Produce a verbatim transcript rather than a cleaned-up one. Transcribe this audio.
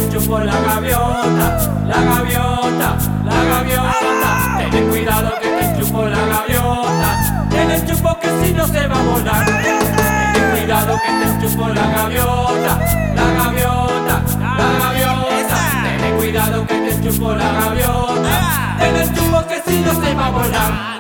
enchupo la gaviota, la gaviota, la gaviota. Ten cuidado que te enchupo la gaviota, ten enchupo que si no se va a volar. Ten cuidado que te enchupo la gaviota, la gaviota, la gaviota. Ten cuidado que te enchupo la gaviota, ten enchupo que si no se va a volar.